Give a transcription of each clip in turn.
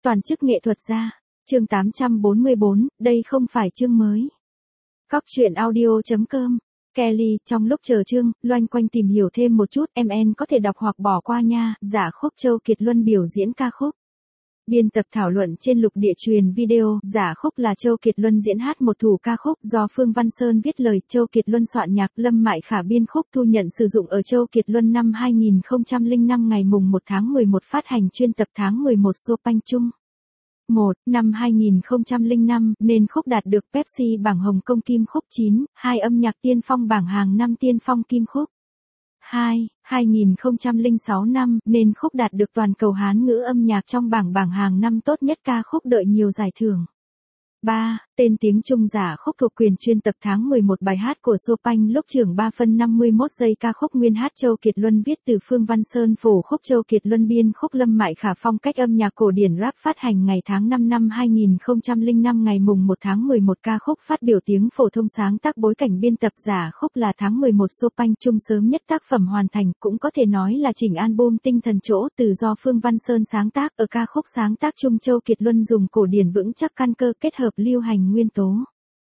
Toàn chức nghệ thuật gia. Chương 844, đây không phải chương mới. Cóc truyện audio.com. Kelly, trong lúc chờ chương, loanh quanh tìm hiểu thêm một chút, MN có thể đọc hoặc bỏ qua nha. Giả Khúc Châu Kiệt Luân biểu diễn ca khúc. Biên tập thảo luận trên lục địa truyền video. Giả Khúc là Châu Kiệt Luân diễn hát một thủ ca khúc do Phương Văn Sơn viết lời, Châu Kiệt Luân soạn nhạc, Lâm Mại Khả biên khúc, thu nhận sử dụng ở Châu Kiệt Luân năm 2005 ngày mùng 1 tháng 11 phát hành chuyên tập tháng 11 Chopin chung. 1. Năm 2005, nên khúc đạt được Pepsi bảng Hồng Kông Kim Khúc 9, 2 âm nhạc tiên phong bảng hàng năm tiên phong Kim Khúc. 2. 2006 năm, nên khúc đạt được toàn cầu Hán ngữ âm nhạc trong bảng hàng năm tốt nhất ca khúc đợi nhiều giải thưởng. 3. Tên tiếng Trung Giả Khúc thuộc quyền chuyên tập tháng 11 bài hát của Chopin lúc trưởng 3 phân 51 giây ca khúc nguyên hát Châu Kiệt Luân viết từ Phương Văn Sơn phổ khúc Châu Kiệt Luân biên khúc Lâm Mại Khả phong cách âm nhạc cổ điển rap phát hành ngày tháng 5 năm 2005 ngày mùng 1 tháng 11 ca khúc phát biểu tiếng phổ thông sáng tác bối cảnh biên tập Giả Khúc là tháng 11 Chopin chung sớm nhất tác phẩm hoàn thành cũng có thể nói là chỉnh album tinh thần chỗ từ do Phương Văn Sơn sáng tác ở ca khúc sáng tác chung Châu Kiệt Luân dùng cổ điển vững chắc căn cơ kết hợp lưu hành nguyên tố.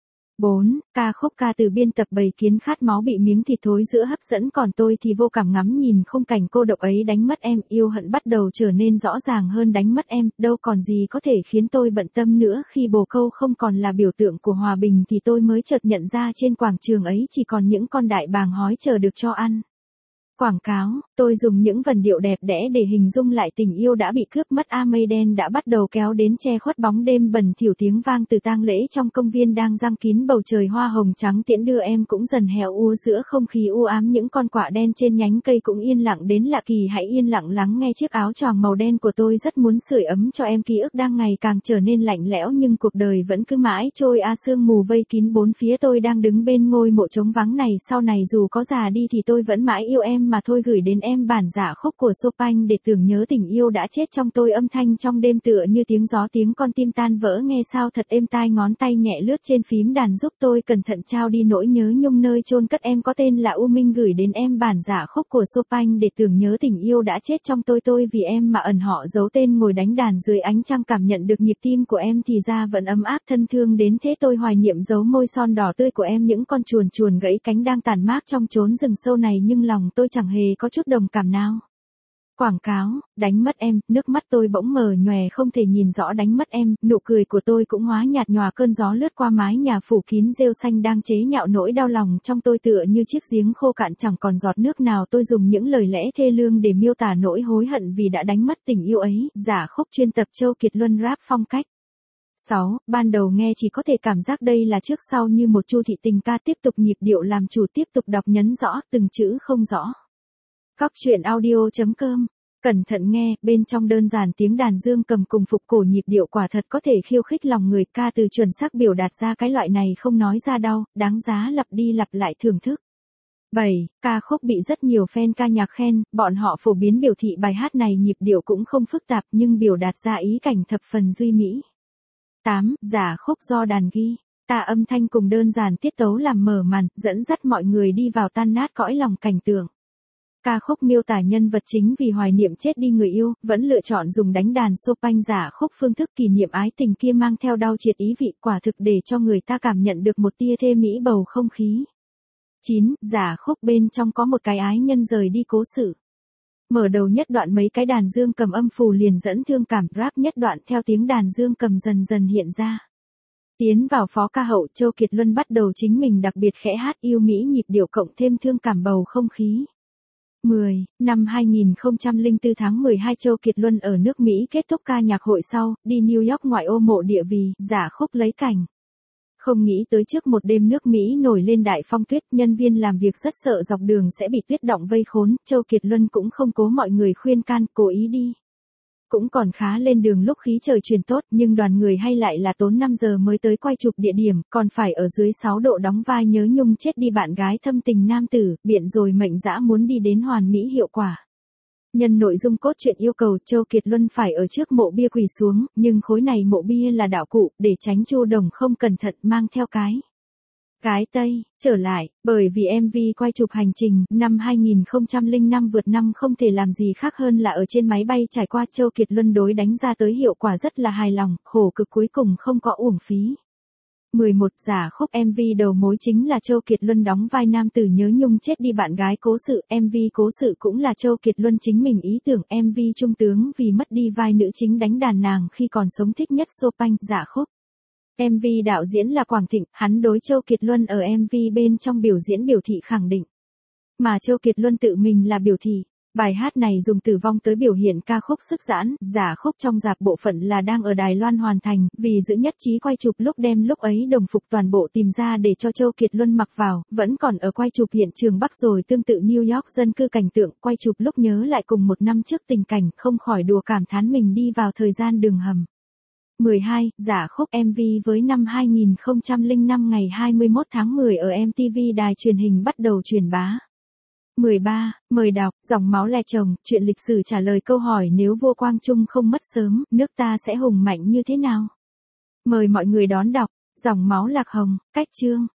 4. Ca khúc ca từ biên tập Bầy Kiến khát máu bị miếng thịt thối giữa hấp dẫn còn tôi thì vô cảm ngắm nhìn khung cảnh cô độc ấy đánh mất em, yêu hận bắt đầu trở nên rõ ràng hơn đánh mất em, đâu còn gì có thể khiến tôi bận tâm nữa khi bồ câu không còn là biểu tượng của hòa bình thì tôi mới chợt nhận ra trên quảng trường ấy chỉ còn những con đại bàng hói chờ được cho ăn. Quảng cáo, tôi dùng những vần điệu đẹp đẽ để hình dung lại tình yêu đã bị cướp mất mây đen đã bắt đầu kéo đến che khuất bóng đêm bẩn thỉu tiếng vang từ tang lễ trong công viên đang giăng kín bầu trời hoa hồng trắng tiễn đưa em cũng dần héo úa giữa không khí u ám những con quạ đen trên nhánh cây cũng yên lặng đến lạ kỳ hãy yên lặng lắng nghe chiếc áo choàng màu đen của tôi rất muốn sưởi ấm cho em ký ức đang ngày càng trở nên lạnh lẽo nhưng cuộc đời vẫn cứ mãi trôi sương mù vây kín bốn phía tôi đang đứng bên ngôi mộ trống vắng này sau này dù có già đi thì tôi vẫn mãi yêu em mà thôi gửi đến em bản giả khúc của Chopin để tưởng nhớ tình yêu đã chết trong tôi âm thanh trong đêm tựa như tiếng gió tiếng con tim tan vỡ nghe sao thật êm tai ngón tay nhẹ lướt trên phím đàn giúp tôi cẩn thận trao đi nỗi nhớ nhung nơi chôn cất em có tên là U Minh gửi đến em bản giả khúc của Chopin để tưởng nhớ tình yêu đã chết trong tôi vì em mà ẩn họ giấu tên ngồi đánh đàn dưới ánh trăng cảm nhận được nhịp tim của em thì ra vẫn ấm áp thân thương đến thế tôi hoài niệm dấu môi son đỏ tươi của em những con chuồn gãy cánh đang tàn mát trong chốn rừng sâu này nhưng lòng tôi chẳng hề có chút đồng cảm nào. Quảng cáo, đánh mất em, nước mắt tôi bỗng mờ nhòe không thể nhìn rõ đánh mất em, nụ cười của tôi cũng hóa nhạt nhòa cơn gió lướt qua mái nhà phủ kín rêu xanh đang chế nhạo nỗi đau lòng trong tôi tựa như chiếc giếng khô cạn chẳng còn giọt nước nào tôi dùng những lời lẽ thê lương để miêu tả nỗi hối hận vì đã đánh mất tình yêu ấy, giả khúc chuyên tập Châu Kiệt Luân rap phong cách. 6. Ban đầu nghe chỉ có thể cảm giác đây là trước sau như một chu thị tình ca tiếp tục nhịp điệu làm chủ tiếp tục đọc nhấn rõ từng chữ không rõ. Cóc truyện audio.com. Cẩn thận nghe, bên trong đơn giản tiếng đàn dương cầm cùng phục cổ nhịp điệu quả thật có thể khiêu khích lòng người ca từ chuẩn xác biểu đạt ra cái loại này không nói ra đau, đáng giá lặp đi lặp lại thưởng thức. 7. Ca khúc bị rất nhiều fan ca nhạc khen, bọn họ phổ biến biểu thị bài hát này nhịp điệu cũng không phức tạp nhưng biểu đạt ra ý cảnh thập phần duy mỹ. 8. Giả khúc do đàn ghi. Tà âm thanh cùng đơn giản tiết tấu làm mở màn, dẫn dắt mọi người đi vào tan nát cõi lòng cảnh tượng. Ca khúc miêu tả nhân vật chính vì hoài niệm chết đi người yêu, vẫn lựa chọn dùng đánh đàn Chopin giả khúc phương thức kỷ niệm ái tình kia mang theo đau triệt ý vị quả thực để cho người ta cảm nhận được một tia thê mỹ bầu không khí. 9. Giả khúc bên trong có một cái ái nhân rời đi cố sự. Mở đầu nhất đoạn mấy cái đàn dương cầm âm phù liền dẫn thương cảm rap nhất đoạn theo tiếng đàn dương cầm dần dần hiện ra. Tiến vào phó ca hậu Châu Kiệt Luân bắt đầu chính mình đặc biệt khẽ hát yêu mỹ nhịp điệu cộng thêm thương cảm bầu không khí. 10. Năm 2004 tháng 12 Châu Kiệt Luân ở nước Mỹ kết thúc ca nhạc hội sau, đi New York ngoại ô mộ địa vì, giả khúc lấy cảnh. Không nghĩ tới trước một đêm nước Mỹ nổi lên đại phong tuyết, nhân viên làm việc rất sợ dọc đường sẽ bị tuyết động vây khốn, Châu Kiệt Luân cũng không cố mọi người khuyên can, cố ý đi. Cũng còn khá lên đường lúc khí trời chuyển tốt, nhưng đoàn người hay lại là tốn 5 giờ mới tới quay chụp địa điểm, còn phải ở dưới 6 độ đóng vai nhớ nhung chết đi bạn gái thâm tình nam tử, biện rồi mệnh dã muốn đi đến hoàn mỹ hiệu quả. Nhân nội dung cốt truyện yêu cầu Châu Kiệt Luân phải ở trước mộ bia quỳ xuống, nhưng khối này mộ bia là đạo cụ, để tránh Chu Đồng không cẩn thận mang theo cái Cái Tây, trở lại, bởi vì MV quay chụp hành trình, năm 2005 vượt năm không thể làm gì khác hơn là ở trên máy bay trải qua. Châu Kiệt Luân đối đánh ra tới hiệu quả rất là hài lòng, khổ cực cuối cùng không có uổng phí. 11. Giả khúc MV đầu mối chính là Châu Kiệt Luân đóng vai nam tử nhớ nhung chết đi bạn gái cố sự. MV cố sự cũng là Châu Kiệt Luân chính mình ý tưởng. MV trung tướng vì mất đi vai nữ chính đánh đàn nàng khi còn sống thích nhất Chopin. Giả khúc MV đạo diễn là Quảng Thịnh, hắn đối Châu Kiệt Luân ở MV bên trong biểu diễn biểu thị khẳng định. Mà Châu Kiệt Luân tự mình là biểu thị. Bài hát này dùng tử vong tới biểu hiện ca khúc sức giãn. Giả khúc trong rạp bộ phận là đang ở Đài Loan hoàn thành, vì giữ nhất trí quay chụp lúc đem lúc ấy đồng phục toàn bộ tìm ra để cho Châu Kiệt Luân mặc vào, vẫn còn ở quay chụp hiện trường Bắc rồi tương tự New York dân cư cảnh tượng, quay chụp lúc nhớ lại cùng một năm trước tình cảnh, không khỏi đùa cảm thán mình đi vào thời gian đường hầm. 12. Giả khúc MV với năm 2005 ngày 21 tháng 10 ở MTV đài truyền hình bắt đầu truyền bá. 13. Mời đọc, dòng máu lè chồng, chuyện lịch sử trả lời câu hỏi nếu vua Quang Trung không mất sớm, nước ta sẽ hùng mạnh như thế nào? Mời mọi người đón đọc, dòng máu lạc hồng, cách chương.